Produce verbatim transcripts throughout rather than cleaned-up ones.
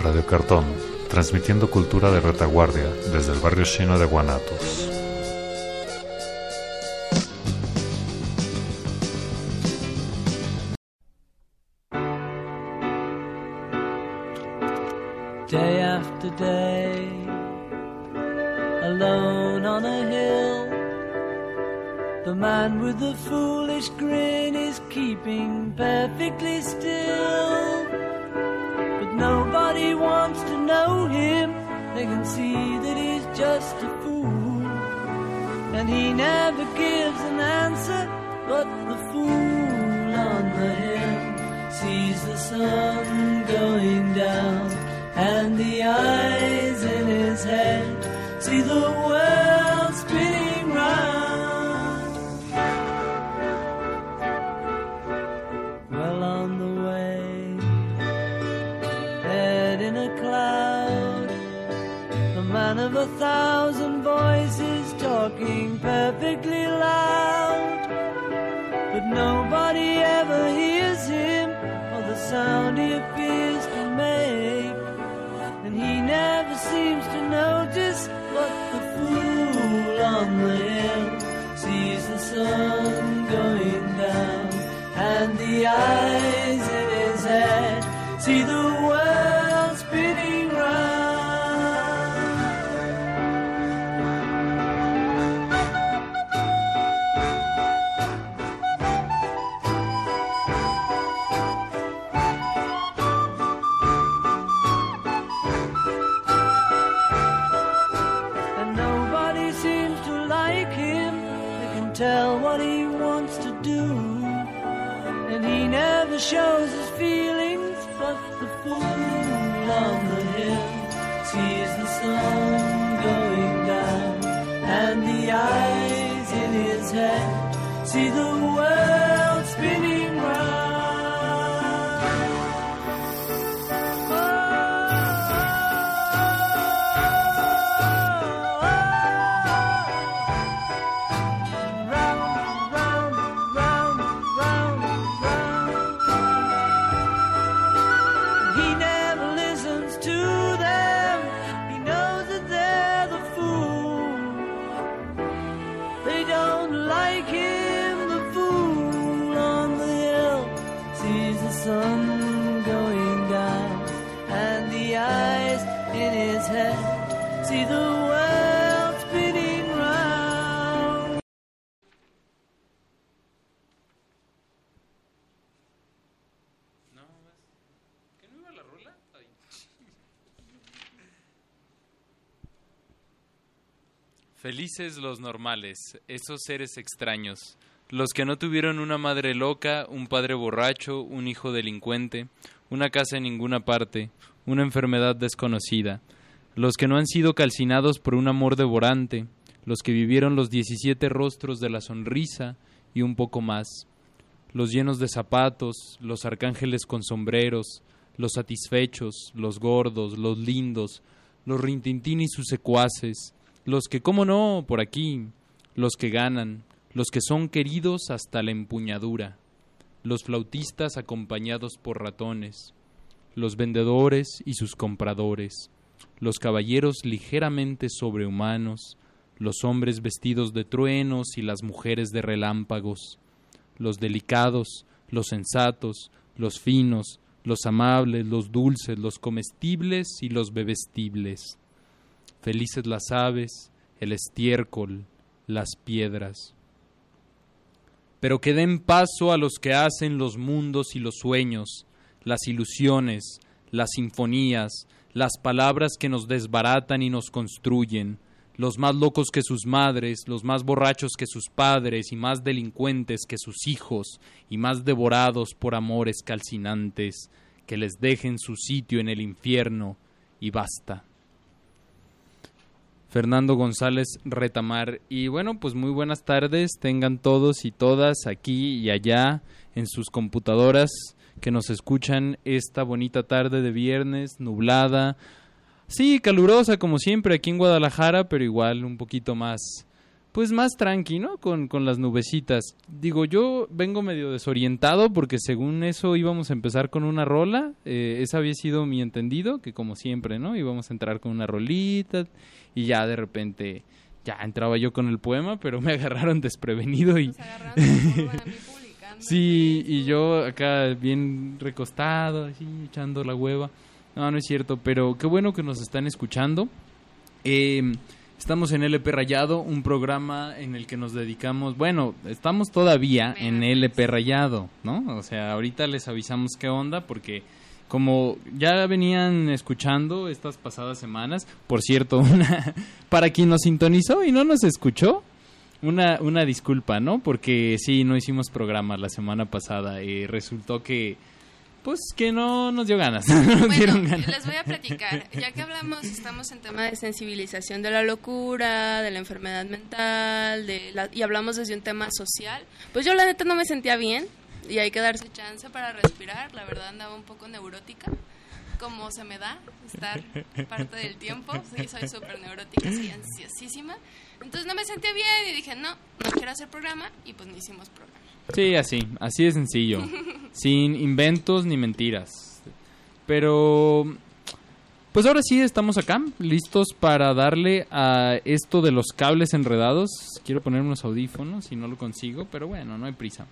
Radio Cartón, transmitiendo cultura de retaguardia desde el barrio chino de Guanatos. Day after day, alone on a hill, the man with the foolish grin is keeping perfectly still. But nobody wants to know him, they can see that he's just a fool. And he never gives an answer, but the fool on the hill sees the sun going down, and the eyes in his head see the world spinning round. Well on the way, head in a cloud, the man of a thousand voices talking perfectly loud. But nobody ever hears him, or the sound he appears to make. He never seems to notice, but the fool on the hill sees the sun going down, and the eyes in his head see the world spinning round. Tell what he wants to do, and he never shows his feelings, but the fool on the hill sees the sun going down, and the eyes in his head see the world spinning round. Felices los normales, esos seres extraños, los que no tuvieron una madre loca, un padre borracho, un hijo delincuente, una casa en ninguna parte, una enfermedad desconocida, los que no han sido calcinados por un amor devorante, los que vivieron los diecisiete rostros de la sonrisa y un poco más, los llenos de zapatos, los arcángeles con sombreros, los satisfechos, los gordos, los lindos, los Rintintín y sus secuaces, los que, cómo no, por aquí, los que ganan, los que son queridos hasta la empuñadura, los flautistas acompañados por ratones, los vendedores y sus compradores, los caballeros ligeramente sobrehumanos, los hombres vestidos de truenos y las mujeres de relámpagos, los delicados, los sensatos, los finos, los amables, los dulces, los comestibles y los bebestibles. Felices las aves, el estiércol, las piedras. Pero que den paso a los que hacen los mundos y los sueños, las ilusiones, las sinfonías, las palabras que nos desbaratan y nos construyen, los más locos que sus madres, los más borrachos que sus padres y más delincuentes que sus hijos y más devorados por amores calcinantes, que les dejen su sitio en el infierno y basta. Fernando González Retamar. Y bueno, pues muy buenas tardes, tengan todos y todas aquí y allá en sus computadoras que nos escuchan esta bonita tarde de viernes, nublada, sí, calurosa como siempre aquí en Guadalajara, pero igual un poquito más, pues más tranqui, ¿no? Con, con las nubecitas. Digo, yo vengo medio desorientado porque según eso íbamos a empezar con una rola. Eh, ese había sido mi entendido, que como siempre, ¿no? Íbamos a entrar con una rolita y ya de repente ya entraba yo con el poema, pero me agarraron desprevenido y... Nos agarraron de curva a mí publicando. Sí, y yo acá bien recostado, así echando la hueva. No, no es cierto, pero qué bueno que nos están escuchando. Eh... Estamos en L P Rayado, un programa en el que nos dedicamos, bueno, estamos todavía en L P Rayado, ¿no? O sea, ahorita les avisamos qué onda porque como ya venían escuchando estas pasadas semanas, por cierto, una para quien nos sintonizó y no nos escuchó, una una disculpa, ¿no? Porque sí, no hicimos programa la semana pasada y resultó que pues que no nos dio ganas. nos bueno, dieron ganas. Les voy a platicar. Ya que hablamos, estamos en tema de sensibilización de la locura, de la enfermedad mental, de la, y hablamos desde un tema social. Pues yo la neta no me sentía bien y hay que darse chance para respirar. La verdad andaba un poco neurótica, como se me da estar parte del tiempo. Sí, soy súper neurótica, soy ansiosísima. Entonces no me sentía bien y dije, no, no quiero hacer programa y pues no hicimos programa. Sí, así, así de sencillo, sin inventos ni mentiras. Pero, pues ahora sí estamos acá, listos para darle a esto de los cables enredados. Quiero poner unos audífonos y no lo consigo, pero bueno, no hay prisa.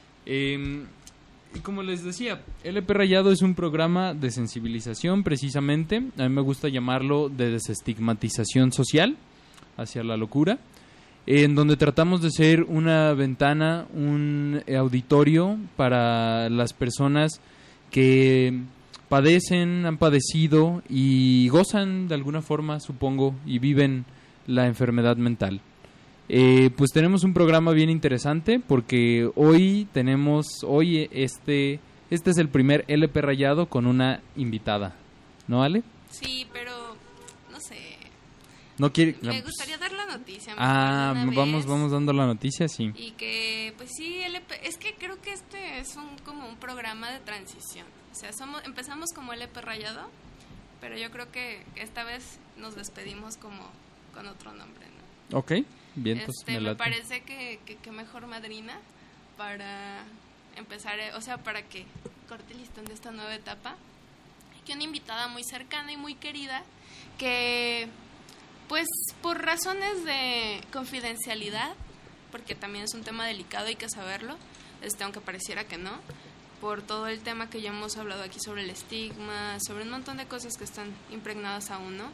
Eh, y como les decía, L P Rayado es un programa de sensibilización precisamente. A mí me gusta llamarlo de desestigmatización social hacia la locura, en donde tratamos de ser una ventana, un auditorio para las personas que padecen, han padecido y gozan de alguna forma, supongo, y viven la enfermedad mental. Eh, pues tenemos un programa bien interesante porque hoy tenemos, hoy este, este es el primer L P Rayado con una invitada, ¿no, Ale? Sí, pero no sé. No quiere. Me gustaría dar la noticia. Ah, una vamos, vez. vamos dando la noticia, sí. Y que, pues sí, L P, es que creo que este es un como un programa de transición. O sea, somos, empezamos como L P Rayado, pero yo creo que esta vez nos despedimos como con otro nombre, ¿no? Ok, bien, pues este, me me late. parece que, que, que mejor madrina para empezar, eh, o sea, para que corte el listón de esta nueva etapa. Que una invitada muy cercana y muy querida que, pues, por razones de confidencialidad, porque también es un tema delicado, hay que saberlo, este, aunque pareciera que no, por todo el tema que ya hemos hablado aquí sobre el estigma, sobre un montón de cosas que están impregnadas aún, ¿no?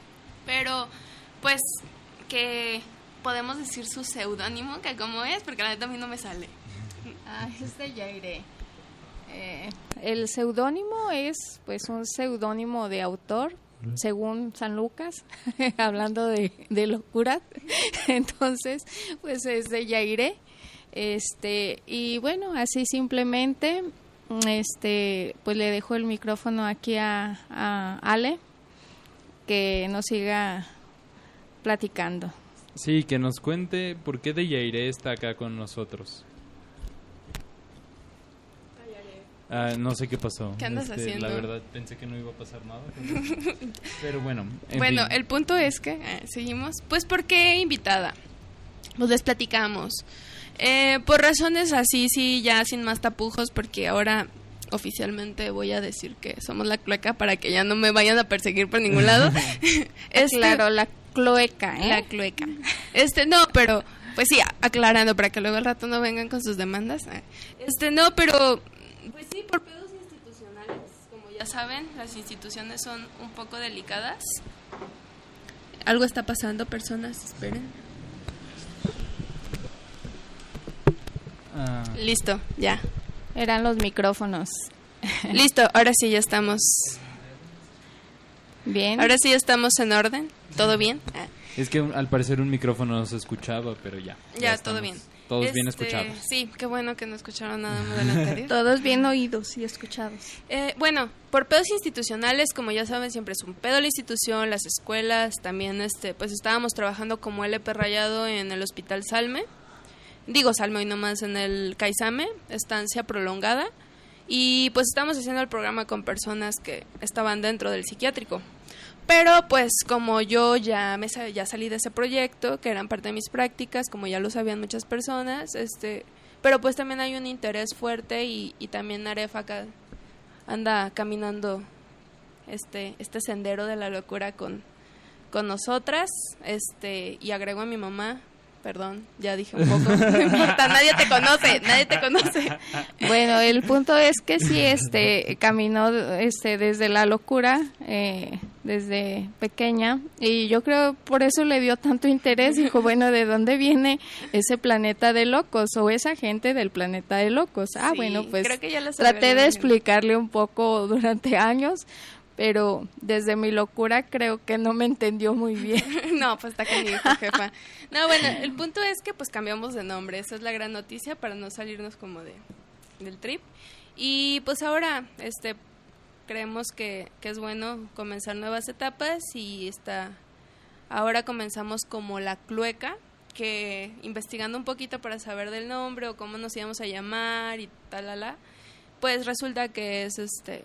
Pero, pues, que podemos decir su seudónimo, que como es, porque la neta a mí no me sale. Ah, es de Yairé. Eh, el seudónimo es, pues, un seudónimo de autor, según San Lucas, hablando de, de locura. Entonces, pues es de Yairé. Este, y bueno, así simplemente, este, pues le dejo el micrófono aquí a, a Ale, que nos siga platicando. Sí, que nos cuente por qué de Yairé está acá con nosotros. Ah, no sé qué pasó. ¿Qué andas Este, haciendo? La verdad pensé que no iba a pasar nada. Pero bueno. En Bueno, fin. el punto es que, eh, seguimos, pues ¿por qué invitada? Pues les platicamos. Eh, por razones así, sí, ya sin más tapujos, porque ahora oficialmente voy a decir que somos la cloaca para que ya no me vayan a perseguir por ningún lado. este, Claro, la cloaca, ¿eh? La cloaca. Este, no, pero, pues sí, aclarando, para que luego al rato no vengan con sus demandas. Este, no, pero, pues sí, por pedos institucionales, como ya saben, las instituciones son un poco delicadas. Algo está pasando, personas, esperen. Ah, Listo, ya. Eran los micrófonos. Listo, ahora sí ya estamos. Bien. Ahora sí ya estamos en orden. ¿Todo bien? Ah, es que al parecer un micrófono no se escuchaba, pero ya. ya, estamos todo bien. Todos bien Este, escuchados. Sí, qué bueno que no escucharon nada más de la anterior. Todos bien oídos y escuchados. Eh, bueno, por pedos institucionales, como ya saben, siempre es un pedo la institución, las escuelas, también este, pues estábamos trabajando como L P Rayado en el Hospital Salme. Digo Salme hoy nomás en el Caizame, estancia prolongada. Y pues estábamos haciendo el programa con personas que estaban dentro del psiquiátrico. Pero pues como yo ya me sa- ya salí de ese proyecto, que eran parte de mis prácticas, como ya lo sabían muchas personas, este, pero pues también hay un interés fuerte y, y también Aref acá anda caminando este este sendero de la locura con con nosotras, este, y agrego a mi mamá. Perdón, ya dije un poco. No importa, nadie te conoce, nadie te conoce. Bueno, el punto es que sí, este, caminó este, desde la locura, eh, desde pequeña, y yo creo por eso le dio tanto interés. Dijo, bueno, ¿de dónde viene ese planeta de locos o esa gente del planeta de locos? Ah, Sí, bueno, pues creo que ya lo traté sabré, de ¿no? explicarle un poco durante años, pero desde mi locura creo que no me entendió muy bien. No, pues está canijo, jefa. No, bueno, el punto es que pues cambiamos de nombre. Esa es la gran noticia para no salirnos como de del trip. Y pues ahora, este, creemos que, que es bueno comenzar nuevas etapas y está, ahora comenzamos como la Clueca, que investigando un poquito para saber del nombre o cómo nos íbamos a llamar y talala, pues resulta que es este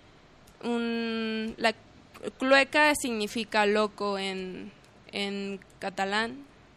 un la Clueca significa loco en en catalán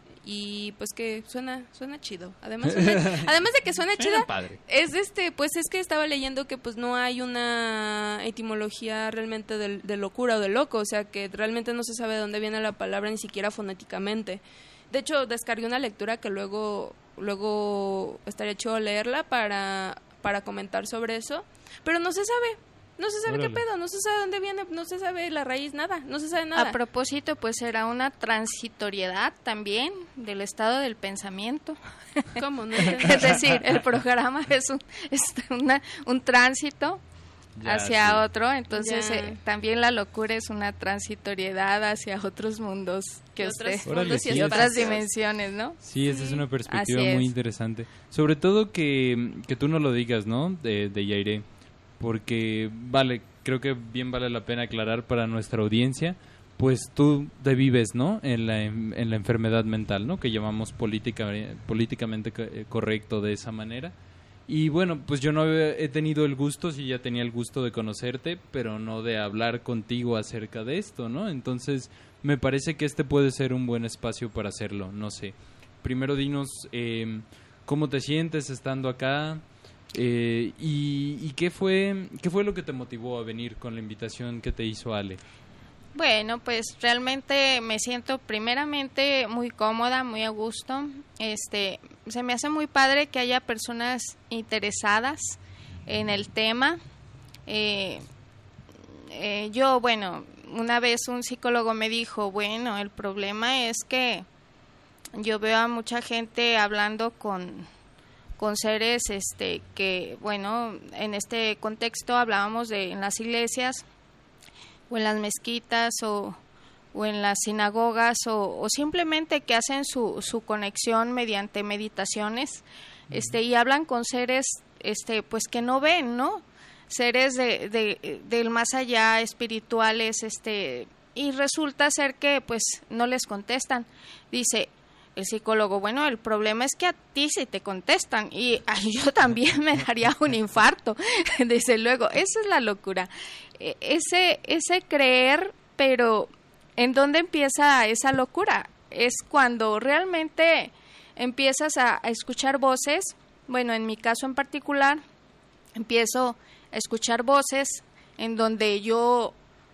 y pues que suena suena chido. Además suena- además de que suena chida, padre. es este pues es que estaba leyendo que pues no hay una etimología realmente de, de locura o de loco, o sea que realmente no se sabe de dónde viene la palabra ni siquiera fonéticamente. De hecho, descargué una lectura que luego luego estaría chido leerla para para comentar sobre eso, pero no se sabe. No se sabe Órale. qué pedo, no se sabe dónde viene, no se sabe la raíz, nada, no se sabe nada. A propósito, pues era una transitoriedad también del estado del pensamiento. ¿Cómo? No Es entiendo. decir, el programa es un, es una- un tránsito Ya, hacia sí. otro, entonces Ya. eh, también la locura es una transitoriedad hacia otros mundos que Y usted otros Órale, mundos y sí, y es- otras espacios. dimensiones, ¿no? Sí, esa es una perspectiva Así es. muy interesante. Sobre todo que, que tú no lo digas, ¿no? De, de Yairé. Porque, vale, creo que bien vale la pena aclarar para nuestra audiencia, pues tú te vives, ¿no? En la, en la enfermedad mental, ¿no? Que llamamos política, políticamente co- eh, correcto de esa manera. Y bueno, pues yo no he he tenido el gusto, sí ya tenía el gusto de conocerte, pero no de hablar contigo acerca de esto, ¿no? Entonces, me parece que este puede ser un buen espacio para hacerlo, no sé. Primero dinos eh, cómo te sientes estando acá eh, y, y qué fue qué fue lo que te motivó a venir con la invitación que te hizo Ale. Bueno, pues realmente me siento primeramente muy cómoda, muy a gusto. Este, se me hace muy padre que haya personas interesadas en el tema. Eh, eh, yo, bueno, una vez un psicólogo me dijo, bueno, el problema es que yo veo a mucha gente hablando con con seres este que, bueno, en este contexto hablábamos de en las iglesias o en las mezquitas o, o en las sinagogas o, o simplemente que hacen su, su conexión mediante meditaciones este y hablan con seres este pues que no ven, ¿no? Seres de, de, del más allá, espirituales, este y resulta ser que pues no les contestan. Dice el psicólogo, bueno, el problema es que a ti sí te contestan y ay, yo también me daría un infarto, desde luego, esa es la locura, e- ese, ese creer, pero ¿en dónde empieza esa locura? Es cuando realmente empiezas a, a escuchar voces, bueno, en mi caso en particular, empiezo a escuchar voces en donde yo,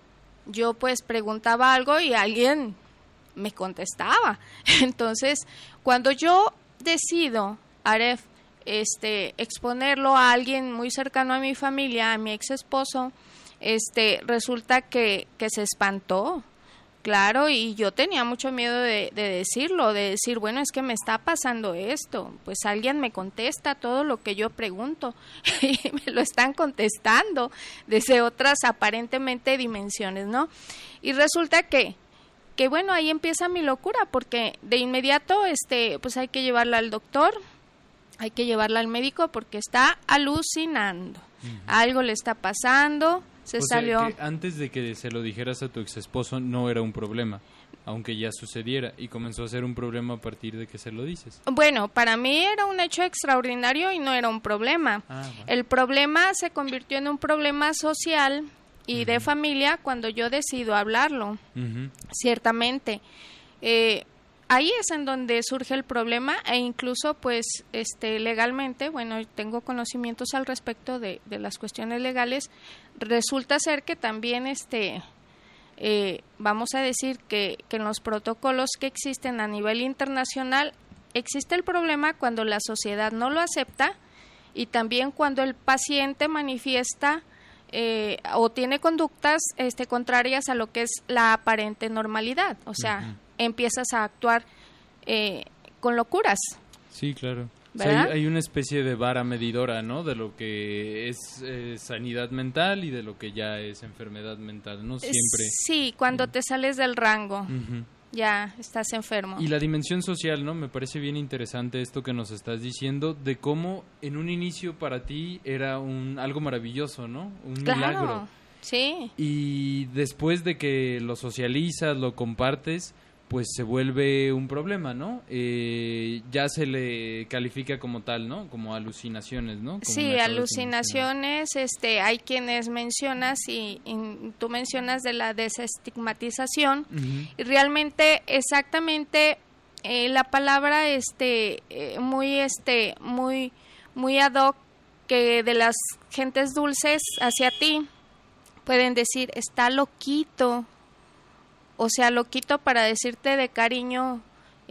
yo pues preguntaba algo y alguien me contestaba. Entonces, cuando yo decido, Aref, este, exponerlo a alguien muy cercano a mi familia, a mi ex esposo, este, resulta que, que se espantó, claro, y yo tenía mucho miedo de, de decirlo, de decir, bueno, es que me está pasando esto, pues alguien me contesta todo lo que yo pregunto y me lo están contestando desde otras aparentemente dimensiones, ¿no? Y resulta que que bueno, ahí empieza mi locura, porque de inmediato este pues hay que llevarla al doctor, hay que llevarla al médico porque está alucinando. Uh-huh. Algo le está pasando, se o salió. Sea que antes de que se lo dijeras a tu ex esposo no era un problema, aunque ya sucediera, y comenzó a ser un problema a partir de que se lo dices. Bueno, para mí era un hecho extraordinario y no era un problema. Ah, bueno. El problema se convirtió en un problema social y uh-huh. de familia cuando yo decido hablarlo, uh-huh. ciertamente. Eh, ahí es en donde surge el problema e incluso pues este legalmente, bueno, tengo conocimientos al respecto de, de las cuestiones legales, resulta ser que también este eh, vamos a decir que, que en los protocolos que existen a nivel internacional existe el problema cuando la sociedad no lo acepta y también cuando el paciente manifiesta eh, o tiene conductas este contrarias a lo que es la aparente normalidad, o sea, uh-huh. empiezas a actuar eh, con locuras. Sí, claro. O sea, hay, hay una especie de vara medidora, ¿no? De lo que es eh, sanidad mental y de lo que ya es enfermedad mental, ¿no? Siempre. Sí, cuando te sales del rango, uh-huh. ya estás enfermo. Y la dimensión social, ¿no? Me parece bien interesante esto que nos estás diciendo, de cómo en un inicio para ti era un algo maravilloso, ¿no? Un claro, milagro. Sí. Y después de que lo socializas, lo compartes, pues se vuelve un problema, ¿no? Eh, ya se le califica como tal, ¿no? Como alucinaciones, ¿no? Como sí, alucinaciones, este, hay quienes mencionas y, y tú mencionas de la desestigmatización uh-huh. y realmente exactamente eh, la palabra este eh, muy este muy muy ad hoc que de las gentes dulces hacia ti pueden decir está loquito. O sea, loquito para decirte de cariño,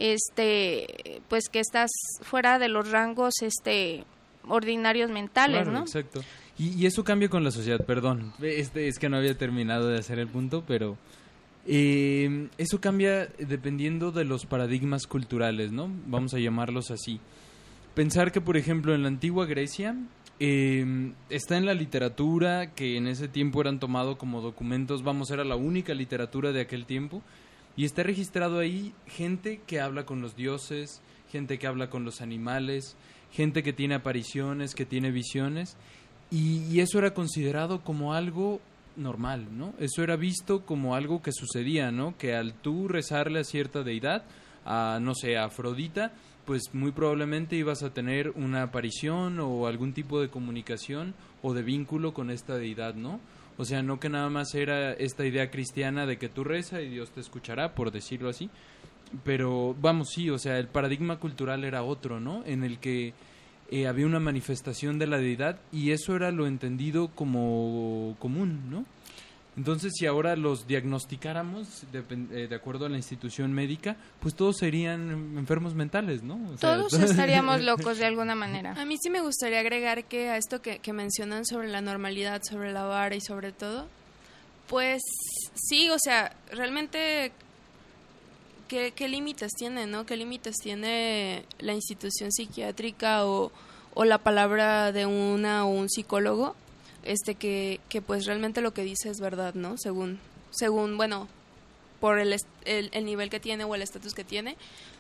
este, pues que estás fuera de los rangos, este, ordinarios mentales, claro, ¿no? Exacto. Y, y eso cambia con la sociedad, perdón, este es que no había terminado de hacer el punto, pero eh, eso cambia dependiendo de los paradigmas culturales, ¿no? Vamos a llamarlos así. Pensar que, por ejemplo, en la antigua Grecia eh, está en la literatura, que en ese tiempo eran tomados como documentos, vamos, era la única literatura de aquel tiempo, y está registrado ahí gente que habla con los dioses, gente que habla con los animales, gente que tiene apariciones, que tiene visiones, y, y eso era considerado como algo normal, ¿no? Eso era visto como algo que sucedía, ¿no? Que al tú rezarle a cierta deidad, a, no sé, a Afrodita, pues muy probablemente ibas a tener una aparición o algún tipo de comunicación o de vínculo con esta deidad, ¿no? O sea, no que nada más era esta idea cristiana de que tú reza y Dios te escuchará, por decirlo así, pero vamos, sí, o sea, el paradigma cultural era otro, ¿no? En el que eh, había una manifestación de la deidad y eso era lo entendido como común, ¿no? Entonces, si ahora los diagnosticáramos de, eh, de acuerdo a la institución médica, pues todos serían enfermos mentales, ¿no? O sea, todos estaríamos locos de alguna manera. A mí sí me gustaría agregar que a esto que, que mencionan sobre la normalidad, sobre la vara y sobre todo, pues sí, o sea, realmente, ¿qué, qué límites tiene, no? ¿Qué límites tiene la institución psiquiátrica o, o la palabra de una o un psicólogo? Este que, que pues realmente lo que dice es verdad, ¿no? Según, según bueno, por el, el, el nivel que tiene o el estatus que tiene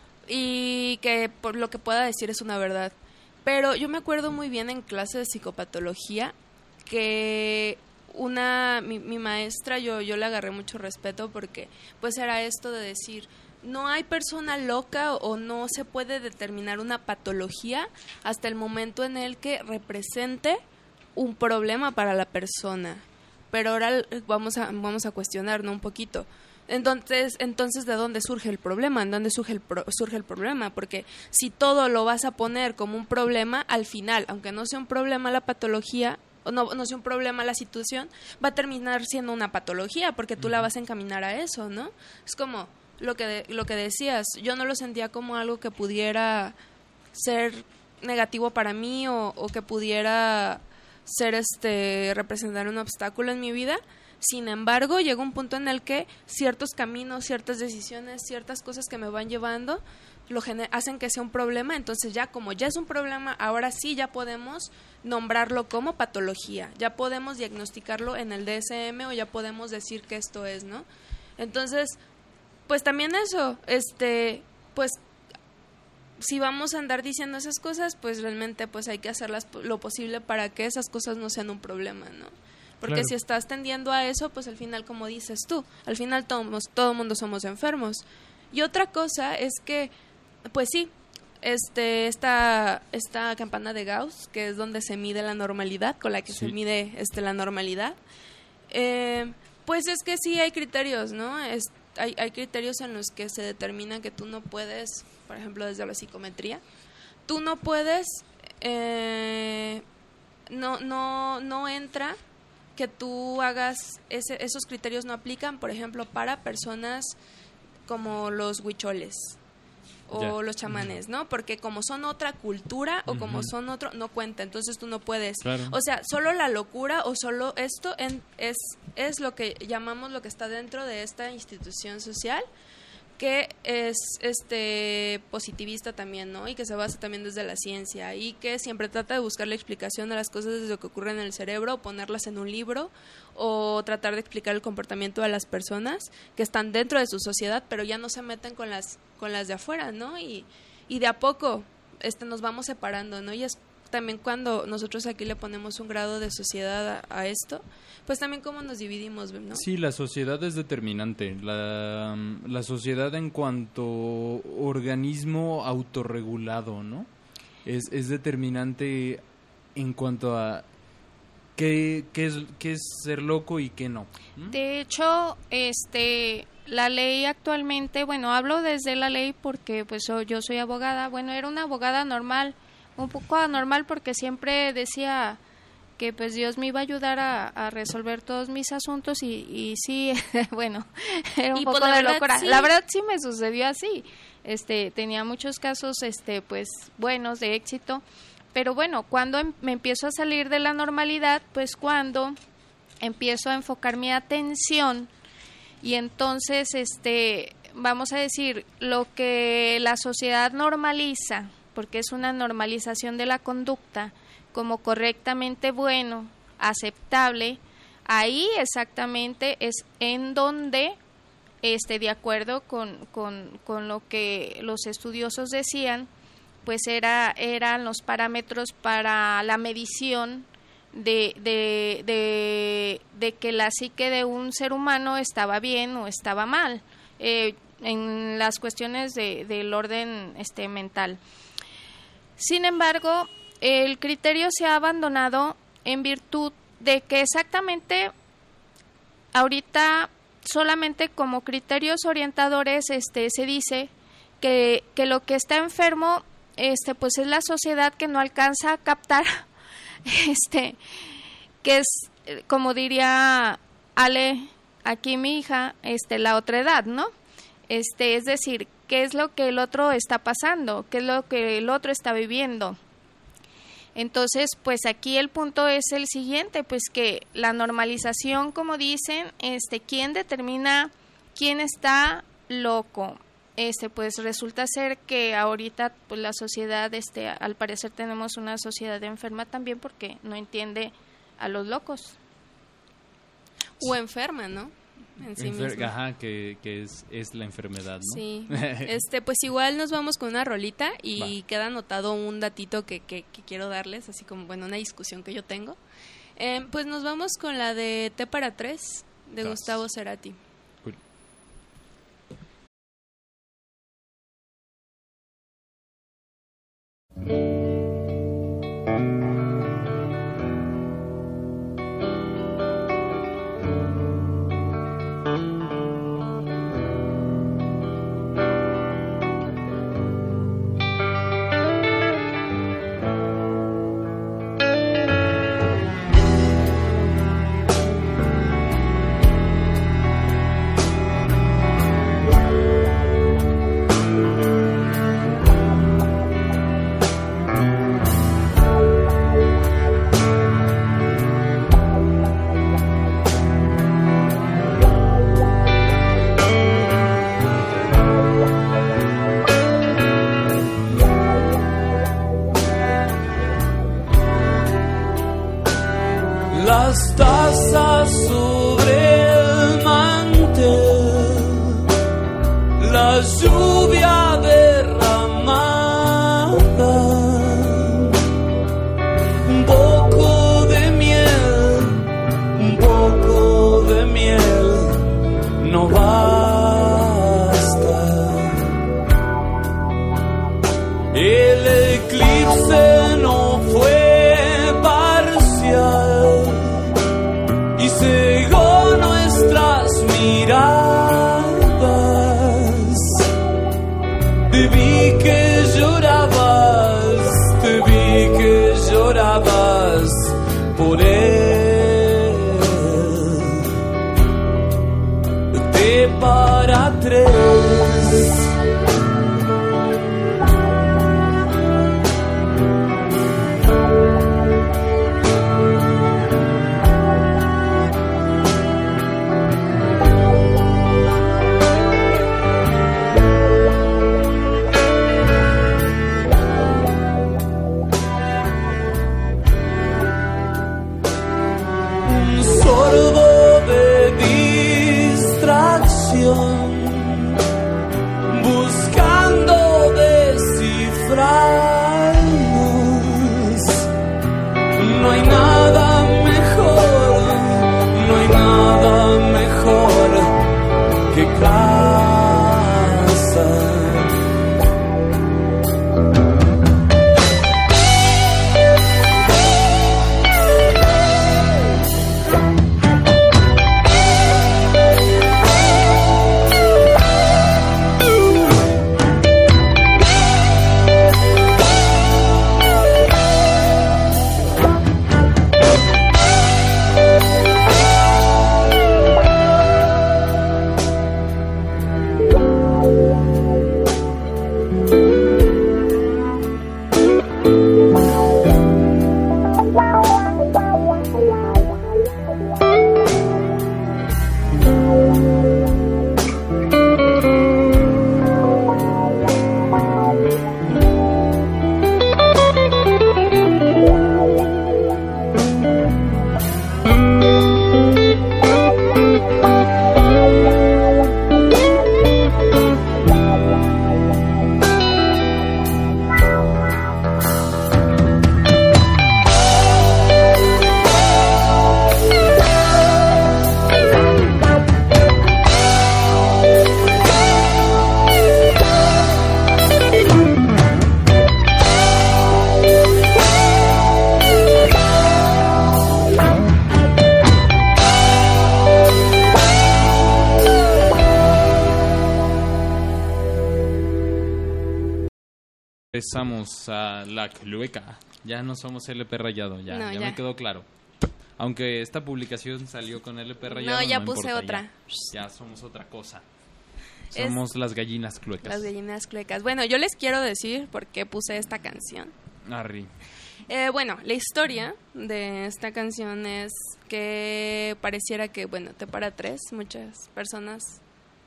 y que por lo que pueda decir es una verdad. Pero yo me acuerdo muy bien en clase de psicopatología que una, mi, mi maestra, yo, yo le agarré mucho respeto porque pues era esto de decir, no hay persona loca o no se puede determinar una patología hasta el momento en el que represente un problema para la persona, pero ahora vamos a vamos a cuestionarnos un poquito. Entonces, entonces ¿de dónde surge el problema? ¿En dónde surge el pro, surge el problema? Porque si todo lo vas a poner como un problema, al final, aunque no sea un problema la patología, o no, no sea un problema la situación, va a terminar siendo una patología, porque tú la vas a encaminar a eso, ¿no? Es como lo que de, lo que decías, yo no lo sentía como algo que pudiera ser negativo para mí o, o que pudiera ser este representar un obstáculo en mi vida. Sin embargo, llega un punto en el que ciertos caminos, ciertas decisiones, ciertas cosas que me van llevando lo gener- hacen que sea un problema. Entonces ya como ya es un problema, ahora sí ya podemos nombrarlo como patología, ya podemos diagnosticarlo en el D S M o ya podemos decir que esto es, ¿no? Entonces, pues también eso, este, pues si vamos a andar diciendo esas cosas, pues realmente pues hay que hacerlas lo posible para que esas cosas no sean un problema, ¿no? Porque claro, si estás tendiendo a eso, pues al final, como dices tú, al final todos, todo mundo somos enfermos. Y otra cosa es que, pues sí, este esta esta campana de Gauss, que es donde se mide la normalidad, con la que sí. se mide este la normalidad, Eh, pues es que sí hay criterios, ¿no? Es, hay, hay criterios en los que se determina que tú no puedes, por ejemplo, desde la psicometría, tú no puedes, eh, no, no, no entra que tú hagas, ese, esos criterios no aplican, por ejemplo, para personas como los huicholes o yeah. los chamanes, ¿no? Porque como son otra cultura o uh-huh. como son otro, no cuenta, entonces tú no puedes. Claro. O sea, solo la locura o solo esto en, es, es lo que llamamos lo que está dentro de esta institución social, que es este positivista también, ¿no? Y que se basa también desde la ciencia y que siempre trata de buscar la explicación de las cosas desde lo que ocurre en el cerebro, o ponerlas en un libro, o tratar de explicar el comportamiento de las personas que están dentro de su sociedad, pero ya no se meten con las con las de afuera, ¿no? Y, y de a poco este nos vamos separando, ¿no? Y es también cuando nosotros aquí le ponemos un grado de sociedad a, a esto, pues también cómo nos dividimos, ¿no? Sí, la sociedad es determinante. La, la sociedad en cuanto organismo autorregulado, ¿no? Es, es determinante en cuanto a qué, qué, es, qué es ser loco y qué no. ¿Mm? De hecho, este... la ley actualmente, bueno, hablo desde la ley porque pues yo soy abogada. Bueno, era una abogada normal, un poco anormal porque siempre decía que pues Dios me iba a ayudar a, a resolver todos mis asuntos y, y sí, bueno, era un y poco pues, de verdad, locura. Sí. La verdad sí me sucedió así. Este, tenía muchos casos este pues buenos de éxito, pero bueno, cuando em- me empiezo a salir de la normalidad, pues cuando empiezo a enfocar mi atención y entonces este vamos a decir lo que la sociedad normaliza, porque es una normalización de la conducta como correctamente bueno, aceptable, ahí exactamente es en donde este de acuerdo con, con, con lo que los estudiosos decían, pues era eran los parámetros para la medición De, de, de, de que la psique de un ser humano estaba bien o estaba mal, eh, en las cuestiones de, del orden este, mental. Sin embargo, el criterio se ha abandonado en virtud de que exactamente ahorita solamente como criterios orientadores este, se dice que, que lo que está enfermo este, pues es la sociedad que no alcanza a captar este que es, como diría Ale aquí mi hija, este la otredad, ¿no? Este, es decir, qué es lo que el otro está pasando, qué es lo que el otro está viviendo. Entonces, pues aquí el punto es el siguiente, pues que la normalización, como dicen, este, ¿quién determina quién está loco? Este, pues resulta ser que ahorita pues la sociedad, este, al parecer tenemos una sociedad enferma también porque no entiende a los locos. O enferma, ¿no? En sí Enfer- misma. Ajá, que, que es, es la enfermedad, ¿no? Sí. Este, pues igual nos vamos con una rolita y Va. queda anotado un datito que, que, que quiero darles, así como, bueno, una discusión que yo tengo. Eh, pues nos vamos con la de T para tres, de Vas. Gustavo Cerati. Cool. Las tazas sobre el mantel, la lluvia derramada, un poco de miel, un poco de miel, no basta. El eclipse no fue parcial y se Regresamos a la clueca. Ya no somos L P Rayado, ya, No, ya, ya. me quedó claro. Aunque esta publicación salió con L P Rayado, No, ya no puse importa, otra. Ya, ya somos otra cosa. Es- Somos las gallinas cluecas. Las gallinas cluecas. Bueno, yo les quiero decir por qué puse esta canción. Arri. Eh, bueno, la historia de esta canción es que pareciera que, bueno, te para tres, muchas personas.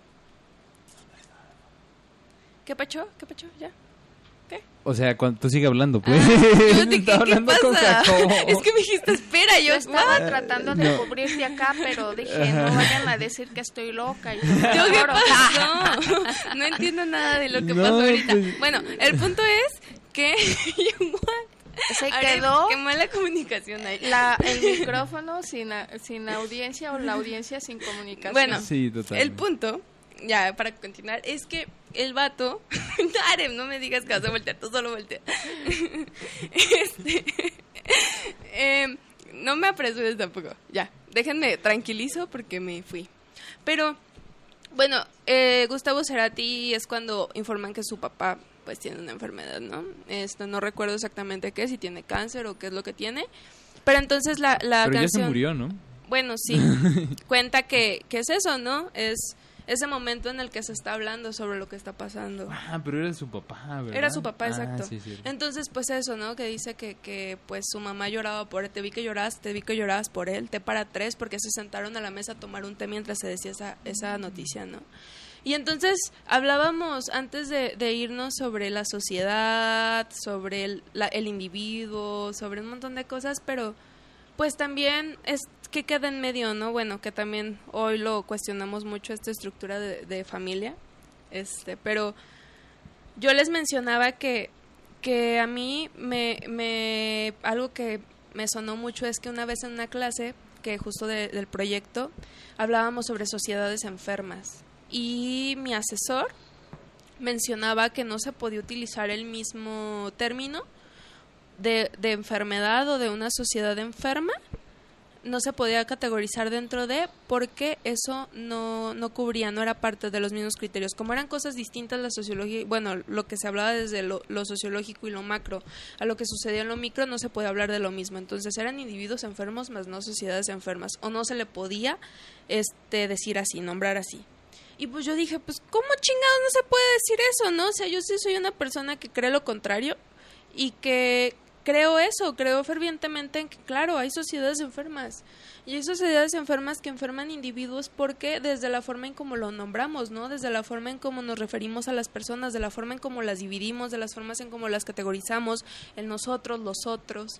¿Qué pacho? ¿Qué pacho? ¿Ya? ¿Qué? O sea, cuando tú sigue hablando, pues. Ah, yo dije, Estaba ¿qué hablando con pasa? Jacobo. Es que me dijiste, espera, yo Yo estaba ¿what? tratando de no. cubrirte acá, pero dije, no vayan a decir que estoy loca. Y yo, Yo, ¿qué lloro. pasó? No entiendo nada de lo que No, pasó ahorita. pues- Bueno, el punto es que... Se Aref, quedó Qué mala comunicación hay. la, el micrófono sin, a- sin audiencia o la audiencia sin comunicación. Bueno, Sí, total. el punto, ya para continuar, es que el vato... Aref, no me digas que vas a voltear, tú solo voltea. Este, eh, no me apresures tampoco, ya. Déjenme tranquilizo porque me fui. Pero, bueno, eh, Gustavo Cerati es cuando informan que su papá pues tiene una enfermedad, ¿no? Esto no recuerdo exactamente qué, si tiene cáncer o qué es lo que tiene. Pero entonces la, la Pero ya canción... se murió, ¿no? Bueno, sí, cuenta que, que es eso, ¿no? Es ese momento en el que se está hablando sobre lo que está pasando. Ah, pero era su papá, ¿verdad? Era su papá, Ah, exacto. sí, sí. Entonces, pues eso, ¿no? Que dice que, que pues su mamá lloraba por él, te vi que llorabas, te vi que llorabas por él, te para tres, porque se sentaron a la mesa a tomar un té mientras se decía esa, esa noticia, ¿no? Y entonces hablábamos antes de, de irnos sobre la sociedad, sobre el, la, el individuo, sobre un montón de cosas, pero pues también es que queda en medio, ¿no? Bueno, que también hoy lo cuestionamos mucho, esta estructura de, de familia, este, pero yo les mencionaba que, que a mí me, me algo que me sonó mucho es que una vez en una clase, que justo de, del proyecto, hablábamos sobre sociedades enfermas. Y mi asesor mencionaba que no se podía utilizar el mismo término de, de enfermedad o de una sociedad enferma, no se podía categorizar dentro de, porque eso no, no cubría, no era parte de los mismos criterios. Como eran cosas distintas, la sociología, bueno, lo que se hablaba desde lo, lo sociológico y lo macro a lo que sucedía en lo micro, no se puede hablar de lo mismo. Entonces eran individuos enfermos más no sociedades enfermas, o no se le podía este decir así, nombrar así. Y pues yo dije, pues ¿cómo chingados no se puede decir eso, no? O sea, yo sí soy una persona que cree lo contrario y que creo eso, creo fervientemente en que, claro, hay sociedades enfermas. Y hay sociedades enfermas que enferman individuos porque desde la forma en cómo lo nombramos, ¿no? Desde la forma en cómo nos referimos a las personas, de la forma en cómo las dividimos, de las formas en cómo las categorizamos, el nosotros, los otros.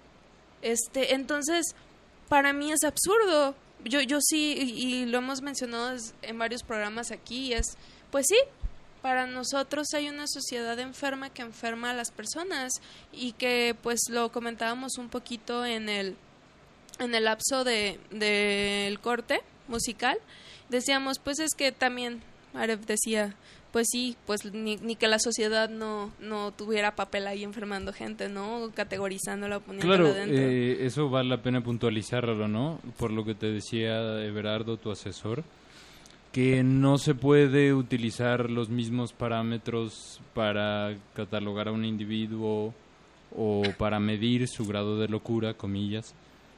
Este, entonces, para mí es absurdo. Yo, yo sí, y, y lo hemos mencionado en varios programas aquí, es, pues sí, para nosotros hay una sociedad enferma que enferma a las personas y que pues lo comentábamos un poquito en el, en el lapso de, del corte musical. Decíamos, pues es que también, Aref decía, pues sí, pues ni, ni que la sociedad no, no tuviera papel ahí enfermando gente, ¿no? Categorizándola, poniéndola Claro, dentro. eh, eso vale la pena puntualizarlo, ¿no? Por lo que te decía Everardo, tu asesor, que no se puede utilizar los mismos parámetros para catalogar a un individuo o para medir su grado de locura, comillas,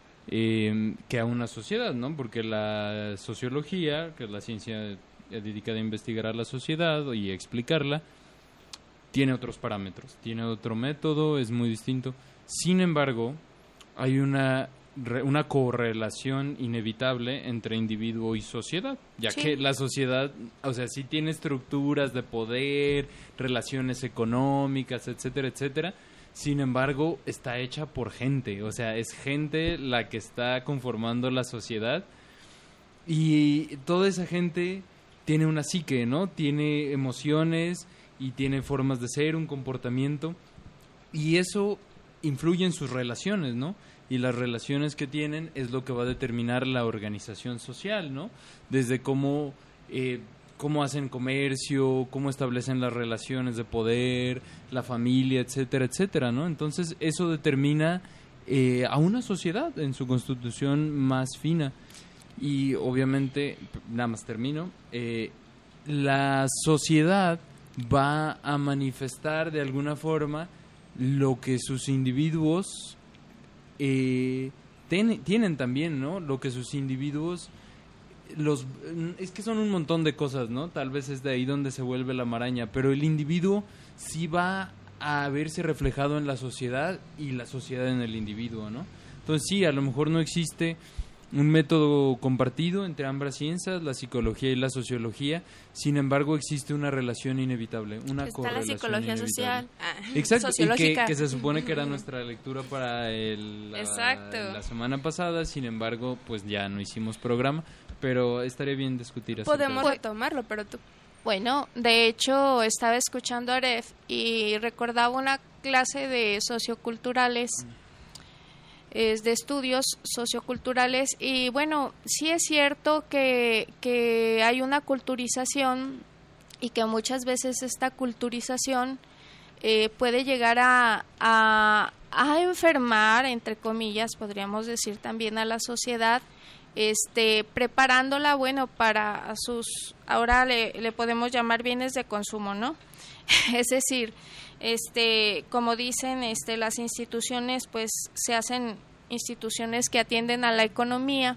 eh, que a una sociedad, ¿no? Porque la sociología, que es la ciencia dedicada a investigar a la sociedad y explicarla, tiene otros parámetros, tiene otro método, es muy distinto. Sin embargo, hay una una correlación inevitable entre individuo y sociedad, ya Sí. que la sociedad, o sea, sí tiene estructuras de poder, relaciones económicas, etcétera, etcétera. Sin embargo, está hecha por gente, o sea, es gente la que está conformando la sociedad y toda esa gente tiene una psique, ¿no? Tiene emociones y tiene formas de ser, un comportamiento, y eso influye en sus relaciones, ¿no? Y las relaciones que tienen es lo que va a determinar la organización social, ¿no? Desde cómo, eh, cómo hacen comercio, cómo establecen las relaciones de poder, la familia, etcétera, etcétera, ¿no? Entonces eso determina eh, a una sociedad en su constitución más fina. Y obviamente, nada más termino, eh, la sociedad va a manifestar de alguna forma lo que sus individuos eh, ten, tienen también, ¿no? Lo que sus individuos los es que son un montón de cosas, ¿no? Tal vez es de ahí donde se vuelve la maraña, pero el individuo sí va a verse reflejado en la sociedad y la sociedad en el individuo, ¿no? Entonces sí, a lo mejor no existe un método compartido entre ambas ciencias, la psicología y la sociología, sin embargo existe una relación inevitable, una Está correlación la psicología inevitable. social. Ah, Exacto, y que, sociológica. que se supone que era nuestra lectura para el, la, Exacto. la semana pasada, sin embargo, pues ya no hicimos programa, pero estaría bien discutir acerca Podemos de- retomarlo, pero tú... Bueno, de hecho estaba escuchando a Aref y recordaba una clase de socioculturales, es de estudios socioculturales, y bueno, sí es cierto que, que hay una culturización y que muchas veces esta culturización eh, puede llegar a, a, a enfermar, entre comillas, podríamos decir también a la sociedad, este preparándola, bueno, para sus, ahora le, le podemos llamar bienes de consumo, ¿no? Es decir, este como dicen este las instituciones, pues se hacen instituciones que atienden a la economía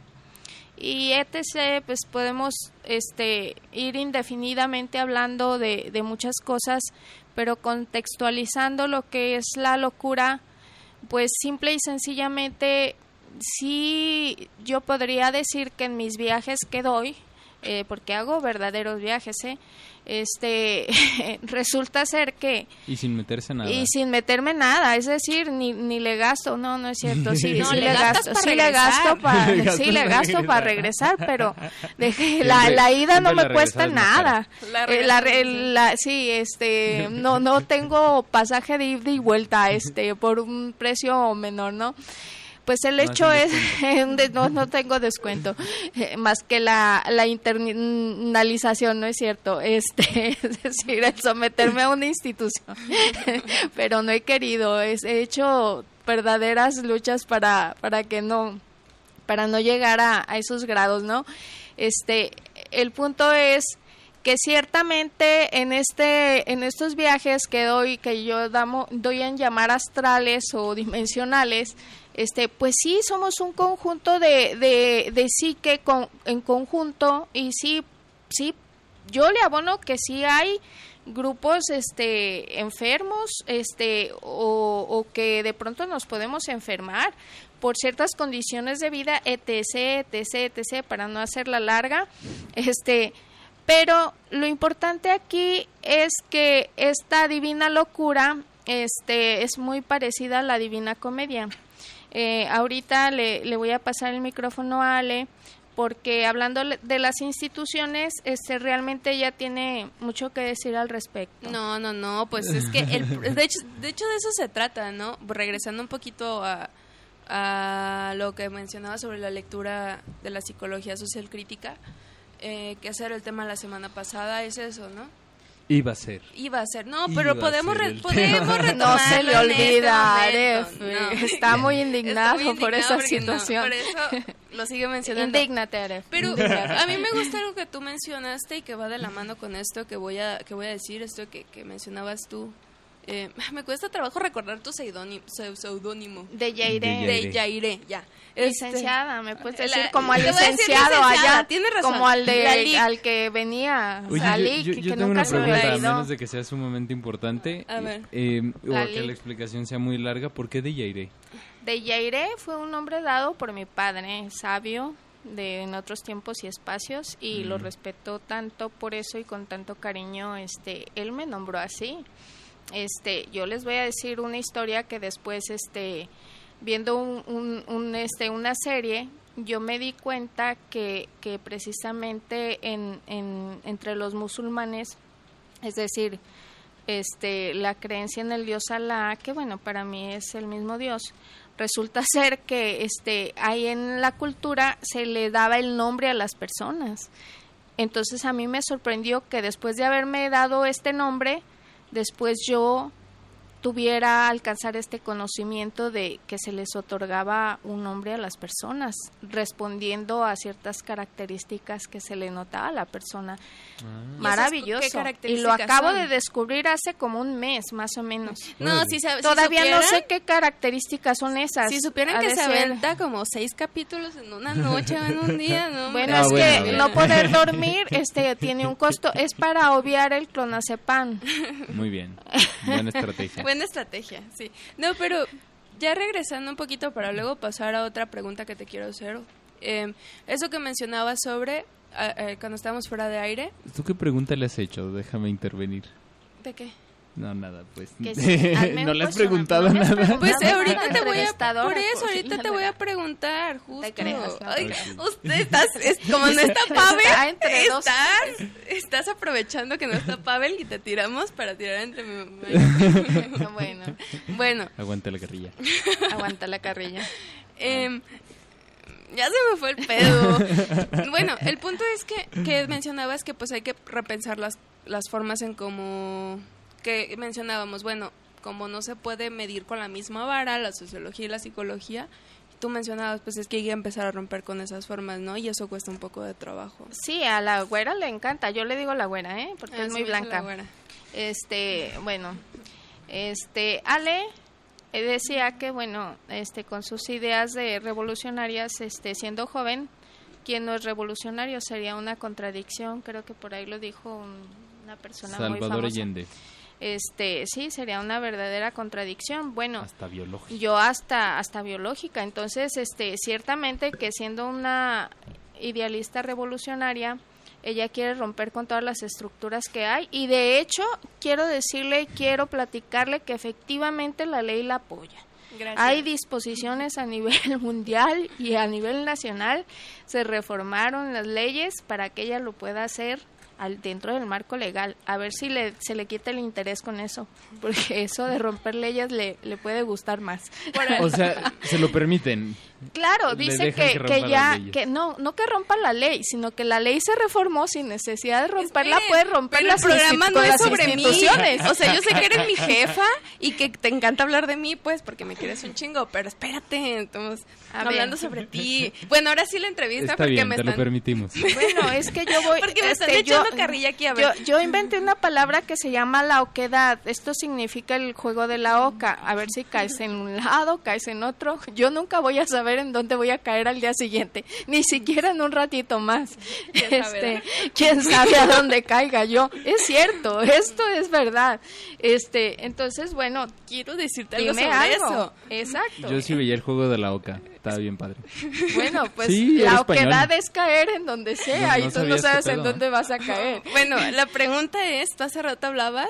y etcétera, pues podemos este ir indefinidamente hablando de, de muchas cosas, pero contextualizando lo que es la locura, pues simple y sencillamente sí, yo podría decir que en mis viajes que doy, eh, porque hago verdaderos viajes, ¿eh? este resulta ser que y sin meterse nada. y sin meterme nada, es decir, ni ni le gasto, no, no es cierto, sí, No, sí le le gastas gasto, pa' sí le gasto regresar. para, Le gastas sí le pa' gasto para regresar. regresar, pero de, la, la ida no siempre me la cuesta regresada es más nada. La Eh, la, regresada, el- la- sí, este, no no tengo pasaje de ida y vuelta, este, por un precio menor, ¿no? Pues el No hecho hacen es, un de- no, no tengo descuento, eh, más que la, la internalización, ¿no es cierto? Este, es decir, el someterme a una institución, pero no he querido, es, he hecho verdaderas luchas para, para que no, para no llegar a, a esos grados, ¿no? Este, el punto es que ciertamente en este en estos viajes que doy que yo damo, doy en llamar astrales o dimensionales, este pues sí somos un conjunto de de, de psique con, en conjunto, y sí sí yo le abono que sí hay grupos este enfermos, este o, o que de pronto nos podemos enfermar por ciertas condiciones de vida, etc, etc, etc, para no hacerla larga, este pero lo importante aquí es que esta divina locura este es muy parecida a la Divina Comedia. Eh, ahorita le, le voy a pasar el micrófono a Ale, porque hablando de las instituciones, este realmente ella tiene mucho que decir al respecto. No, no, no, pues es que el, de hecho de hecho de eso se trata, ¿no? Regresando un poquito a, a lo que mencionaba sobre la lectura de la psicología social crítica, eh, que ese era el tema la semana pasada, es eso, ¿no? Iba a ser. Iba a ser, no, Iba pero a podemos ser re- el podemos tema. retomarlo No se le en este olvida, momento, Aref, no. está muy indignado Está muy por esa porque no, situación. por eso lo sigue mencionando. Indígnate, Aref. Pero indígnate. a mí me gusta algo que tú mencionaste y que va de la mano con esto que voy a que voy a decir, esto que, que mencionabas tú. Eh, me cuesta trabajo recordar tu seudónimo, seudónimo. De Yairé. De De Yairé, ya. Este, Licenciada, me puedes la- decir como al te voy a decir licenciado licenciada, allá, tienes razón. como al de Lalic. al que venía, Oye, Lalic, yo, yo, yo que tengo nunca una se me pregunta, había a ido. menos de que sea sumamente importante, A ver. eh, o Lali. que la explicación sea muy larga. ¿Por qué de Yairé? De Yairé fue un nombre dado por mi padre, sabio de en otros tiempos y espacios, y Mm. lo respeto tanto por eso y con tanto cariño, este, él me nombró así. Este, yo les voy a decir una historia que después, este, viendo un, un, un, este, una serie, yo me di cuenta que, que precisamente en, en, entre los musulmanes, es decir, este, la creencia en el dios Alá, que bueno, para mí es el mismo dios, resulta ser que este, ahí en la cultura se le daba el nombre a las personas. Entonces a mí me sorprendió que después de haberme dado este nombre, después yo tuviera alcanzar este conocimiento de que se les otorgaba un nombre a las personas, respondiendo a ciertas características que se le notaba a la persona. Ah. Maravilloso. ¿Qué características Y lo acabo son? de descubrir hace como un mes, más o menos. No, si, se, si Todavía supieran, no sé qué características son esas. Si supieran Ha que de se ser- aventa como seis capítulos en una noche o en un día, ¿no? Bueno, Ah, es bueno, que bueno. no poder dormir este tiene un costo. Es para obviar el clonazepam. Muy bien. Buena estrategia. Buena estrategia, sí. No, pero ya regresando un poquito para luego pasar a otra pregunta que te quiero hacer. Eh, eso que mencionabas sobre eh, eh, cuando estábamos fuera de aire. ¿Tú qué pregunta le has hecho? Déjame intervenir. ¿De qué? No, nada, pues. Que sí, hazme no un le has cuestionamiento. preguntado No me has nada. preguntado. Pues Dame ahorita una te voy a entrevistadora, por eso porque ahorita la te voy a verdad. preguntar justo. Te creas, no te Ay, creas. usted estás es- como no está Pavel, Está entre dos. estás estás aprovechando que no está Pavel y te tiramos para tirar entre mi Bueno, Bueno, Aguanta la carrilla. aguanta la carrilla. Em, ya se me fue el pedo. Bueno, el punto es que, que mencionabas que pues hay que repensar las, las formas en cómo que mencionábamos, bueno, como no se puede medir con la misma vara la sociología y la psicología, tú mencionabas pues es que hay que empezar a romper con esas formas, ¿no? Y eso cuesta un poco de trabajo. Sí, a la güera le encanta. Yo le digo la güera, ¿eh? Porque Ah, es sí, muy me hizo la blanca. güera. Este, bueno, este, Ale eh, decía que, bueno, este, con sus ideas de revolucionarias, este, siendo joven, quien no es revolucionario sería una contradicción. Creo que por ahí lo dijo un- una persona muy Salvador famosa. Allende. Este, sí, sería una verdadera contradicción. Bueno, Hasta biológico. yo hasta hasta biológica. Entonces, este, ciertamente que siendo una idealista revolucionaria, ella quiere romper con todas las estructuras que hay y de hecho quiero decirle, quiero platicarle que efectivamente la ley la apoya. Gracias. Hay disposiciones a nivel mundial y a nivel nacional, se reformaron las leyes para que ella lo pueda hacer al, dentro del marco legal, a ver si le, se le quita el interés con eso, porque eso de romper leyes le, le puede gustar más. O sea, se lo permiten. Claro, Le dice dejan que, que que, rompa ya, las leyes. que no, no que rompa la ley, sino que la ley se reformó sin necesidad de romperla, Esperen, puede romper pero las el programa institu- no con es las sobre mí. instituciones. O sea, yo sé que eres mi jefa y que te encanta hablar de mí, pues, porque me quieres un chingo, pero espérate, estamos A hablando ver. sobre ti. Bueno, ahora sí la entrevista Está porque bien, me te lo están permitimos. Bueno, es que yo voy... porque me están este, echando yo- carrilla aquí, a ver. Yo, yo inventé una palabra que se llama la oquedad. Esto significa el juego de la oca. A ver si caes en un lado, caes en otro. Yo nunca voy a saber en dónde voy a caer al día siguiente. Ni siquiera en un ratito más. ¿Quién sabe, Este, quién sabe a dónde caiga yo. Es cierto, esto es verdad. Este, entonces, bueno, Quiero decirte algo dime sobre algo. eso. Exacto. Yo sí veía el juego de la oca. Estaba bien padre. Bueno, pues Sí, la era oquedad español. es caer en donde sea No, no y tú no sabía este sabes en pedo. dónde vas a caer. Bueno, la pregunta es, tú hace rato hablabas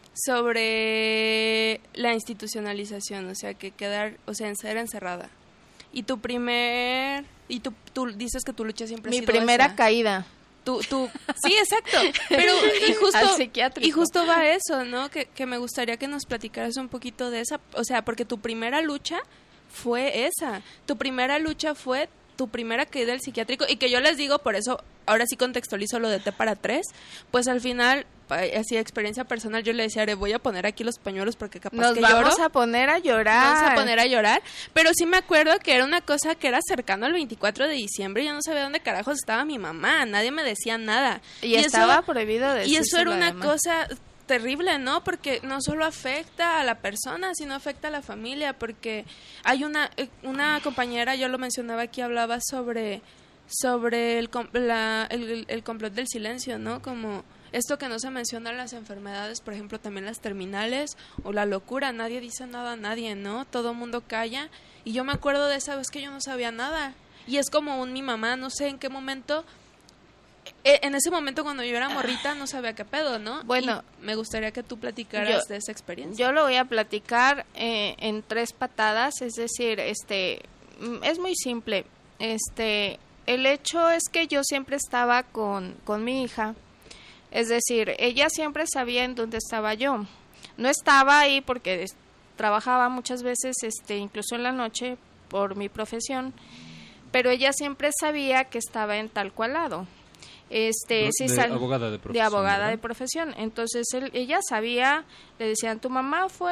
sobre la institucionalización, o sea, que quedar, o sea, en ser encerrada. Y tu primer, y tú, tú dices que tu lucha siempre ha Mi sido primera esa. caída. Tú, tú, sí, exacto. Pero y Al justo psiquiátrico. y justo va eso, ¿no? Que, que me gustaría que nos platicaras un poquito de esa, o sea, porque tu primera lucha fue esa. Tu primera lucha fue tu primera caída del psiquiátrico y que yo les digo, por eso ahora sí contextualizo lo de T para tres, pues al final pa- así de experiencia personal yo le decía, "Are, voy a poner aquí los pañuelos porque capaz Nos que vamos lloro." a poner a llorar. Vamos a poner a llorar, pero sí me acuerdo que era una cosa que era cercano al veinticuatro de diciembre y yo no sabía dónde carajos estaba mi mamá, nadie me decía nada. Y, eso- estaba prohibido decir. y eso era una cosa terrible, ¿no? Porque no solo afecta a la persona, sino afecta a la familia, porque hay una eh, una compañera, yo lo mencionaba aquí, hablaba sobre sobre el, com- la- el, el complot del silencio, ¿no? Como esto que no se menciona en las enfermedades, por ejemplo, también las terminales o la locura, nadie dice nada a nadie, ¿no? Todo el mundo calla. Y yo me acuerdo de esa vez que yo no sabía nada. Y es como un mi mamá, no sé en qué momento, eh, en ese momento cuando yo era morrita no sabía qué pedo, ¿no? Bueno, Y me gustaría que tú platicaras yo- de esa experiencia. Yo lo voy a platicar eh, en tres patadas, es decir, este, mm, es muy simple. Este, el hecho es que yo siempre estaba con, con mi hija, es decir, ella siempre sabía en dónde estaba yo. No estaba ahí porque es- trabajaba muchas veces, este, incluso en la noche por mi profesión, pero ella siempre sabía que estaba en tal cual lado. Este, sí, de sal, abogada de profesión. De abogada ¿verdad? de profesión. Entonces él, ella sabía, le decían, tu mamá fue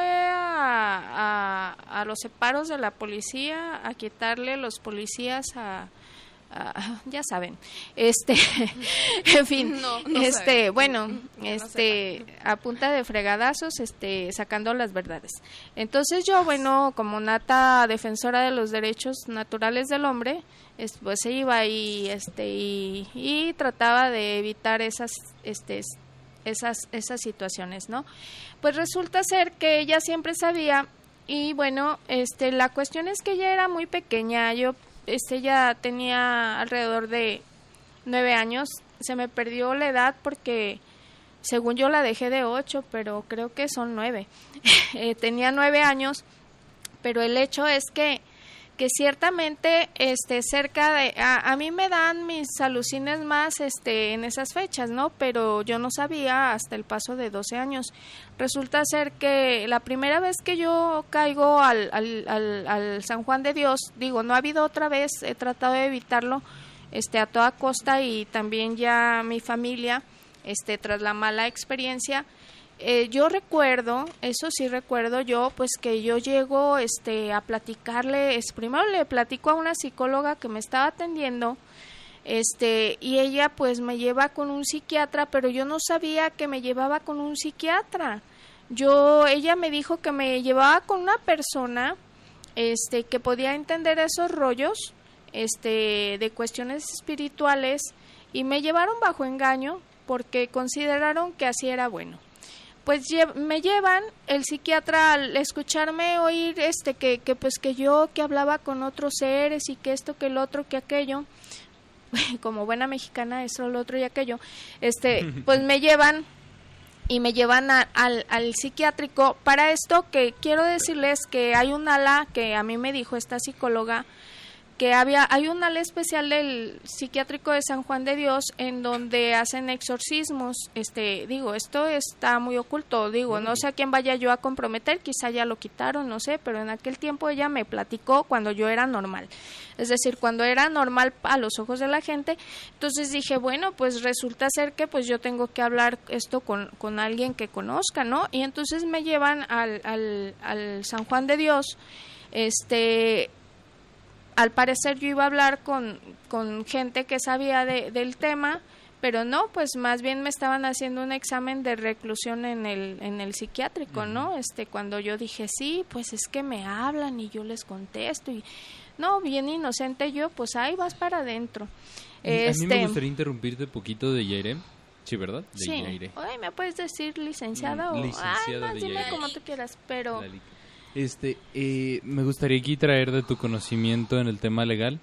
a, a, a los separos de la policía a quitarle los policías a, a ya saben, este, en fin, No, no este, sabe. bueno, No este, a punta de fregadazos, este, sacando las verdades. Entonces yo, bueno, como nata defensora de los derechos naturales del hombre, es, pues se iba y este y, y trataba de evitar esas este esas esas situaciones, ¿no? Pues resulta ser que ella siempre sabía y bueno, este la cuestión es que ella era muy pequeña, yo este ella tenía alrededor de nueve años, se me perdió la edad porque según yo la dejé de ocho, pero creo que son nueve. eh, tenía nueve años, pero el hecho es que que ciertamente este cerca de a, a mí me dan mis alucines más este en esas fechas, ¿no? Pero yo no sabía hasta el paso de doce años. Resulta ser que la primera vez que yo caigo al, al, al, al San Juan de Dios, digo, no ha habido otra vez, he tratado de evitarlo este a toda costa y también ya mi familia este tras la mala experiencia. Eh, yo recuerdo, eso sí recuerdo yo, pues que yo llego este, a platicarle, es, primero le platico a una psicóloga que me estaba atendiendo, este, y ella pues me lleva con un psiquiatra, pero yo no sabía que me llevaba con un psiquiatra. Yo, ella me dijo que me llevaba con una persona, este, que podía entender esos rollos, este, de cuestiones espirituales, y me llevaron bajo engaño porque consideraron que así era bueno. Pues me llevan, el psiquiatra al escucharme oír este que, que pues que yo que hablaba con otros seres y que esto, que el otro, que aquello, como buena mexicana, eso, lo otro y aquello, este, pues me llevan y me llevan a, al, al psiquiátrico. Para esto que quiero decirles que hay un ala que a mí me dijo esta psicóloga, que había hay un ala especial del psiquiátrico de San Juan de Dios en donde hacen exorcismos. Este, digo, esto está muy oculto, digo, no sé a quién vaya yo a comprometer, quizá ya lo quitaron, no sé, pero en aquel tiempo ella me platicó cuando yo era normal, es decir, cuando era normal a los ojos de la gente. Entonces dije, bueno, pues resulta ser que pues yo tengo que hablar esto con, con alguien que conozca, ¿no? Y entonces me llevan al, al, al San Juan de Dios. Este, al parecer yo iba a hablar con, con gente que sabía de, del tema, pero no, pues más bien me estaban haciendo un examen de reclusión en el en el psiquiátrico, ¿no? Este, cuando yo dije, sí, pues es que me hablan y yo les contesto y no, bien inocente yo, pues ahí vas para adentro. Este, a mí me gustaría interrumpirte un poquito de Yaire. Sí, ¿verdad? De sí. Yaire. Ay, ¿me puedes decir licenciada? Mm, o licenciada ay, más de dime Yaire. como tú quieras, pero Este, eh, me gustaría aquí traer de tu conocimiento en el tema legal.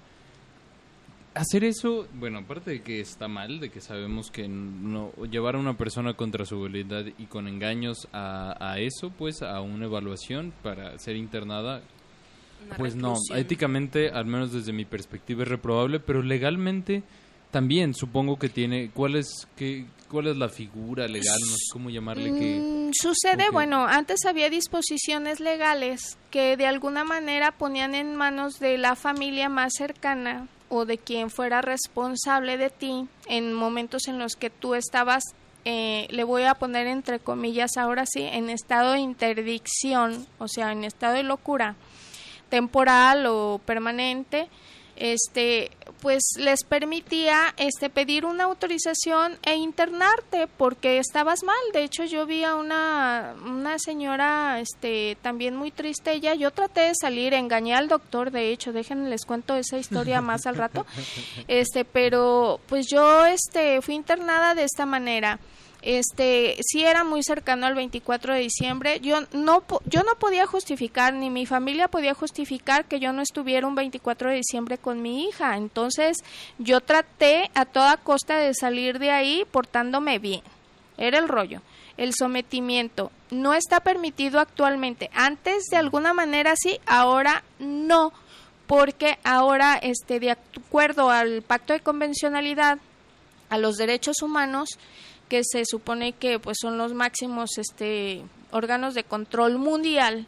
Hacer eso, bueno, aparte de que está mal, de que sabemos que no llevar a una persona contra su voluntad y con engaños a, a eso, pues a una evaluación para ser internada, Una pues no, reclusión. éticamente, al menos desde mi perspectiva, es reprobable, pero legalmente también supongo que tiene, ¿cuál es, qué, cuál es la figura legal? No sé cómo llamarle que... Mm, sucede, okay. Bueno, antes había disposiciones legales que de alguna manera ponían en manos de la familia más cercana o de quien fuera responsable de ti en momentos en los que tú estabas, eh, le voy a poner entre comillas ahora sí, en estado de interdicción, o sea, en estado de locura temporal o permanente. Este, pues les permitía este pedir una autorización e internarte porque estabas mal. De hecho, yo vi a una una señora este también muy triste. Ella, yo traté de salir, engañé al doctor, de hecho, déjenme les cuento esa historia más al rato. Este, pero pues yo este fui internada de esta manera. Este, sí era muy cercano al veinticuatro de diciembre. Yo no yo no podía justificar, ni mi familia podía justificar que yo no estuviera un veinticuatro de diciembre con mi hija. Entonces, yo traté a toda costa de salir de ahí portándome bien. Era el rollo. El sometimiento no está permitido actualmente. Antes de alguna manera sí, ahora no, porque ahora este de acuerdo al Pacto de Convencionalidad a los derechos humanos, que se supone que pues son los máximos este órganos de control mundial,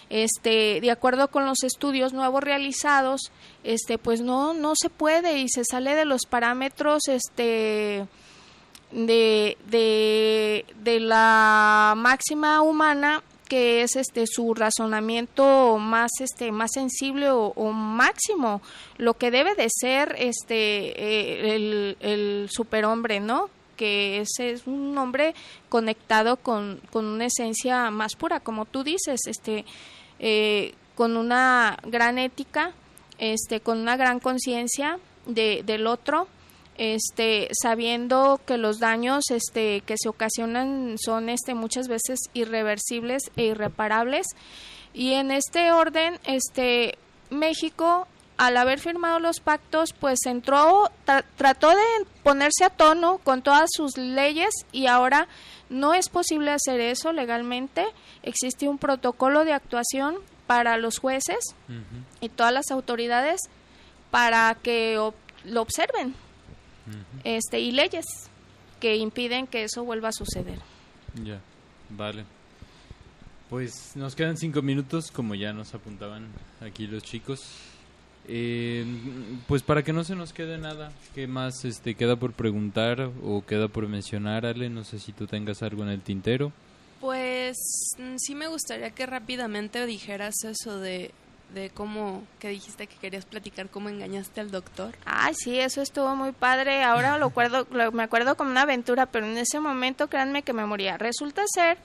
Este, de acuerdo con los estudios nuevos realizados, este, pues no, no se puede y se sale de los parámetros, este, de, de, de la máxima humana, que es este su razonamiento más este más sensible o, o máximo, lo que debe de ser este eh, el, el superhombre, ¿no? Que ese es un hombre conectado con, con una esencia más pura, como tú dices, este eh, con una gran ética, este con una gran conciencia de, del otro, este sabiendo que los daños este que se ocasionan son este muchas veces irreversibles e irreparables. Y en este orden, este México, al haber firmado los pactos, pues entró, tra- trató de ponerse a tono con todas sus leyes, y ahora no es posible hacer eso legalmente. Existe un protocolo de actuación para los jueces uh-huh. y todas las autoridades para que ob- lo observen, uh-huh. este y leyes que impiden que eso vuelva a suceder. Ya, vale. Pues nos quedan cinco minutos, como ya nos apuntaban aquí los chicos. Eh, pues para que no se nos quede nada, ¿qué más este queda por preguntar o queda por mencionar, Ale? No sé si tú tengas algo en el tintero. Pues sí me gustaría que rápidamente dijeras eso de, de cómo, que dijiste que querías platicar cómo engañaste al doctor. Ay, sí, eso estuvo muy padre. Ahora lo acuerdo, lo, me acuerdo como una aventura, pero en ese momento créanme que me moría. Resulta ser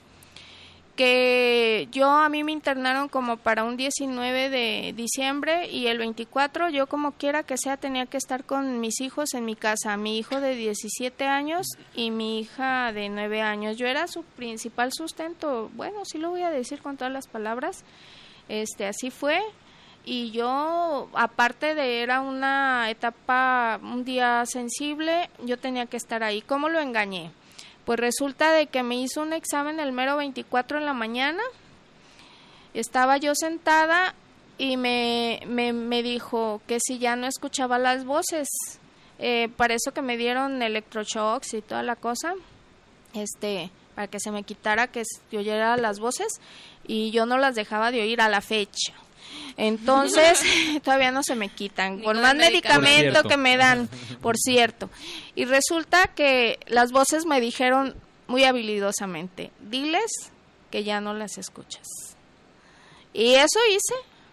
que yo, a mí me internaron como para un diecinueve de diciembre, y el veinticuatro yo como quiera que sea tenía que estar con mis hijos en mi casa, mi hijo de diecisiete años y mi hija de nueve años. Yo era su principal sustento, bueno, sí lo voy a decir con todas las palabras, este así fue. Y yo, aparte de era una etapa, un día sensible, yo tenía que estar ahí. ¿Cómo lo engañé? Pues resulta de que me hizo un examen el mero veinticuatro en la mañana, estaba yo sentada y me, me, me dijo que si ya no escuchaba las voces, eh, para eso que me dieron electroshocks y toda la cosa, este, para que se me quitara que yo oyera las voces, y yo no las dejaba de oír a la fecha. Entonces, todavía no se me quitan, por más medicamento que me dan, por cierto. Y resulta que las voces me dijeron muy habilidosamente, diles que ya no las escuchas. Y eso hice.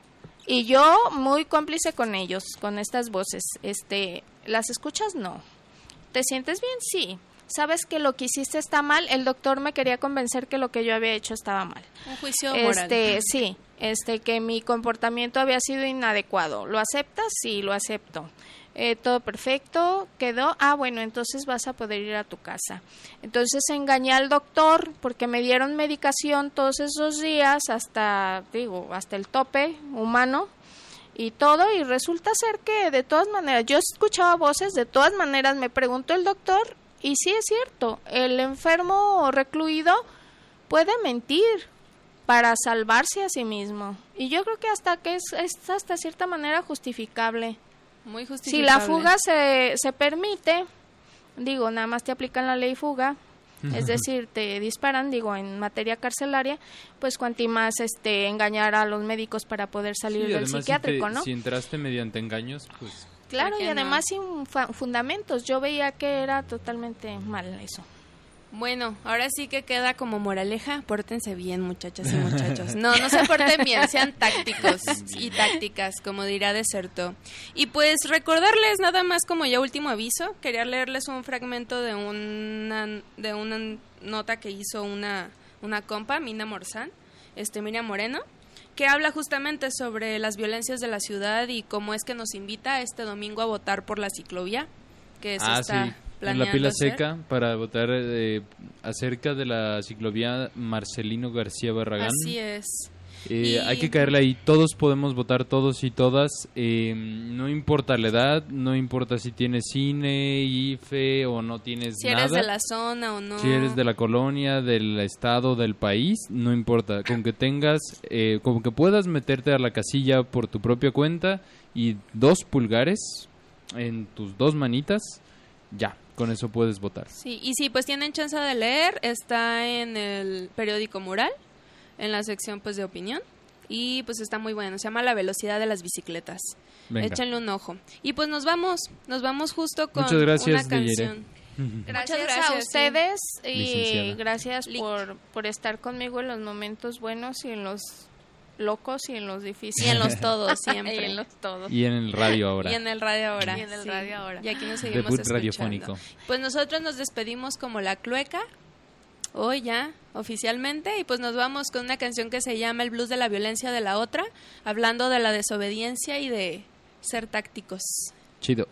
Y yo muy cómplice con ellos, con estas voces. Este, ¿las escuchas? No. ¿Te sientes bien? Sí. ¿Sabes que lo que hiciste está mal? El doctor me quería convencer que lo que yo había hecho estaba mal. Un juicio moral. Este, sí, este, que mi comportamiento había sido inadecuado. ¿Lo aceptas? Sí, lo acepto. Eh, todo perfecto, quedó. Ah, bueno, entonces vas a poder ir a tu casa. Entonces engañé al doctor porque me dieron medicación todos esos días hasta, digo, hasta el tope humano y todo, y resulta ser que de todas maneras, yo escuchaba voces, de todas maneras me preguntó el doctor. Y sí es cierto, el enfermo recluido puede mentir para salvarse a sí mismo. Y yo creo que hasta que es, es hasta cierta manera justificable. Muy justificable. Si la fuga se, se permite, digo, nada más te aplican la ley fuga, es decir, te disparan, digo, en materia carcelaria, pues cuanti más este engañar a los médicos para poder salir sí, del psiquiátrico, si te, ¿no? Si entraste mediante engaños, pues... Claro, y además no? sin fundamentos. Yo veía que era totalmente mal eso. Bueno, ahora sí que queda como moraleja, pórtense bien, muchachas y muchachos. No, no se porten bien, sean tácticos y tácticas, como dirá Deserto. Y pues recordarles nada más como ya último aviso, quería leerles un fragmento de una de una nota que hizo una una compa, Mina Morzán, este Miriam Moreno, que habla justamente sobre las violencias de la ciudad y cómo es que nos invita este domingo a votar por la ciclovía que se ah, está sí. planeando en la pila hacer. seca para votar eh, acerca de la ciclovía Marcelino García Barragán. Así es. Eh, y... Hay que caerle ahí, todos podemos votar, todos y todas, eh, no importa la edad, no importa si tienes cine, I F E o no tienes si nada. Si eres de la zona o no. Si eres de la colonia, del estado, del país, no importa, con que tengas, eh, con que puedas meterte a la casilla por tu propia cuenta y dos pulgares en tus dos manitas, ya, con eso puedes votar. Sí, y si pues tienen chance de leer, está en el periódico Mural, en la sección pues de opinión. y pues está muy bueno, se llama La velocidad de las bicicletas. Venga. Échenle un ojo. Y pues nos vamos, nos vamos justo con Muchas gracias, una canción. Gracias, Muchas gracias, a ustedes y Licenciada. gracias Lic. por, por estar conmigo en los momentos buenos y en los locos y en los difíciles. Y en los todos, Y siempre. en los todos. Y en el radio ahora. Y en el radio ahora. Y en el sí. radio ahora. Y aquí nos seguimos Debut escuchando. radiofónico. Pues nosotros nos despedimos como La Clueca, hoy ya, oficialmente, y pues nos vamos con una canción que se llama El blues de la violencia de la otra, hablando de la desobediencia y de ser tácticos. Chido.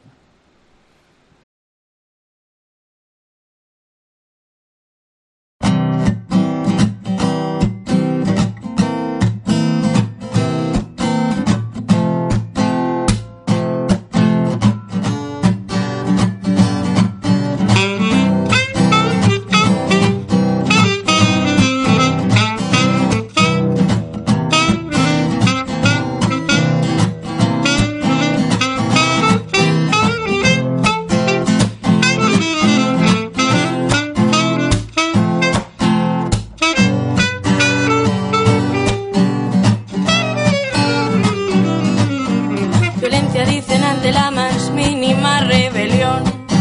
Violencia dicen ante la más mínima rebelión.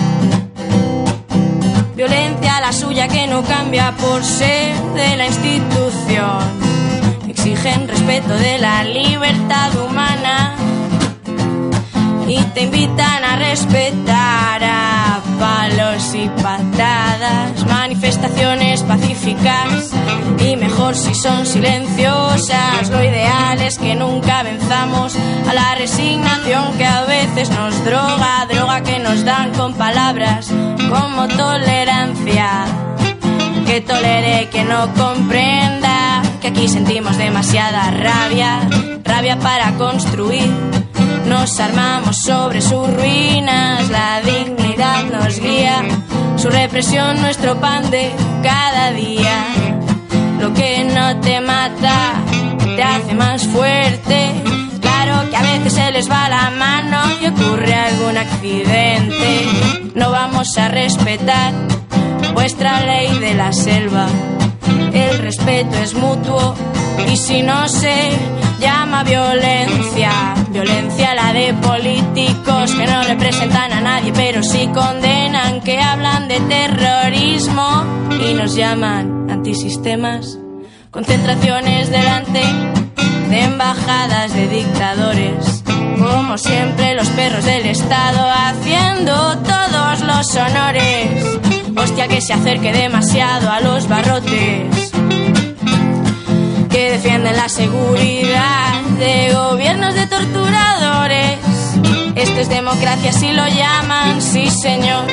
Violencia la suya que no cambia por ser de la institución. Exigen respeto de la libertad humana y te invitan a respetar a palos y patadas. Manifestaciones pacíficas y mejor si son silenciosas. Lo ideal es que nunca venzamos a la resignación que a veces nos droga, droga que nos dan con palabras como tolerancia. Que tolere, que no comprenda que aquí sentimos demasiada rabia, rabia para construir. Nos armamos sobre sus ruinas, la dignidad nos guía, su represión nuestro pan de cada día. Lo que no te mata te hace más fuerte. Claro que a veces se les va la mano y ocurre algún accidente. No vamos a respetar vuestra ley de la selva. El respeto es mutuo y si no se llama violencia, violencia la de políticos que no representan a nadie pero sí condenan, que hablan de terrorismo y nos llaman antisistemas. Concentraciones delante de embajadas de dictadores, como siempre los perros del Estado haciendo todos los honores. Hostia, que se acerque demasiado a los barrotes que defienden la seguridad de gobiernos de torturadores. Esto es democracia si lo llaman, sí señor.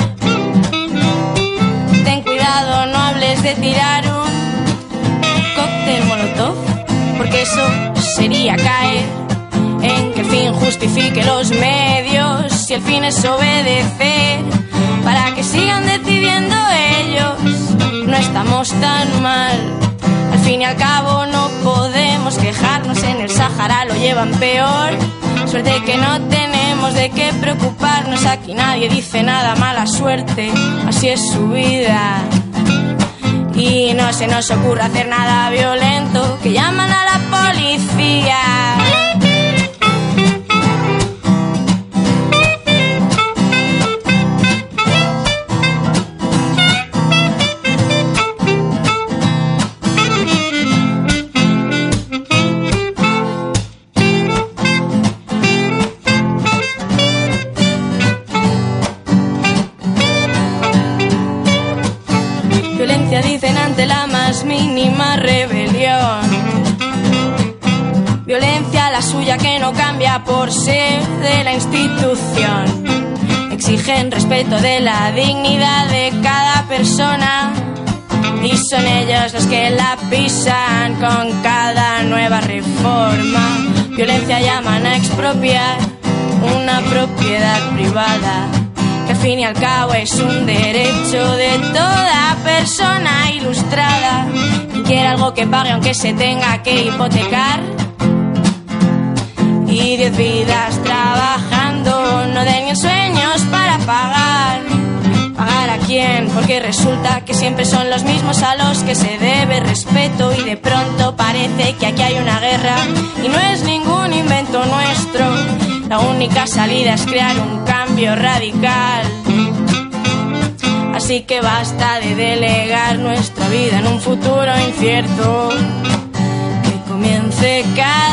Ten cuidado, no hables de tirar un cóctel molotov, porque eso sería caer en que el fin justifique los medios. Si el fin es obedecer para que sigan decidiendo ellos, no estamos tan mal. Al fin y al cabo no podemos quejarnos, en el Sahara lo llevan peor. Suerte que no tenemos de qué preocuparnos, aquí nadie dice nada, mala suerte, así es su vida. Y no se nos ocurre hacer nada violento, que llaman a la policía. Violencia dicen ante la más mínima rebelión. Violencia la suya que no cambia por ser de la institución. Exigen respeto de la dignidad de cada persona y son ellos los que la pisan con cada nueva reforma. Violencia llaman a expropiar una propiedad privada, que al fin y al cabo es un derecho de toda persona ilustrada. Quien quiere algo que pague aunque se tenga que hipotecar. Y diez vidas trabajando no den ni sueños para pagar. ¿Pagar a quién? bien, porque resulta que siempre son los mismos a los que se debe respeto y de pronto parece que aquí hay una guerra y no es ningún invento nuestro. La única salida es crear un cambio radical. Así que basta de delegar nuestra vida en un futuro incierto. Que comience cada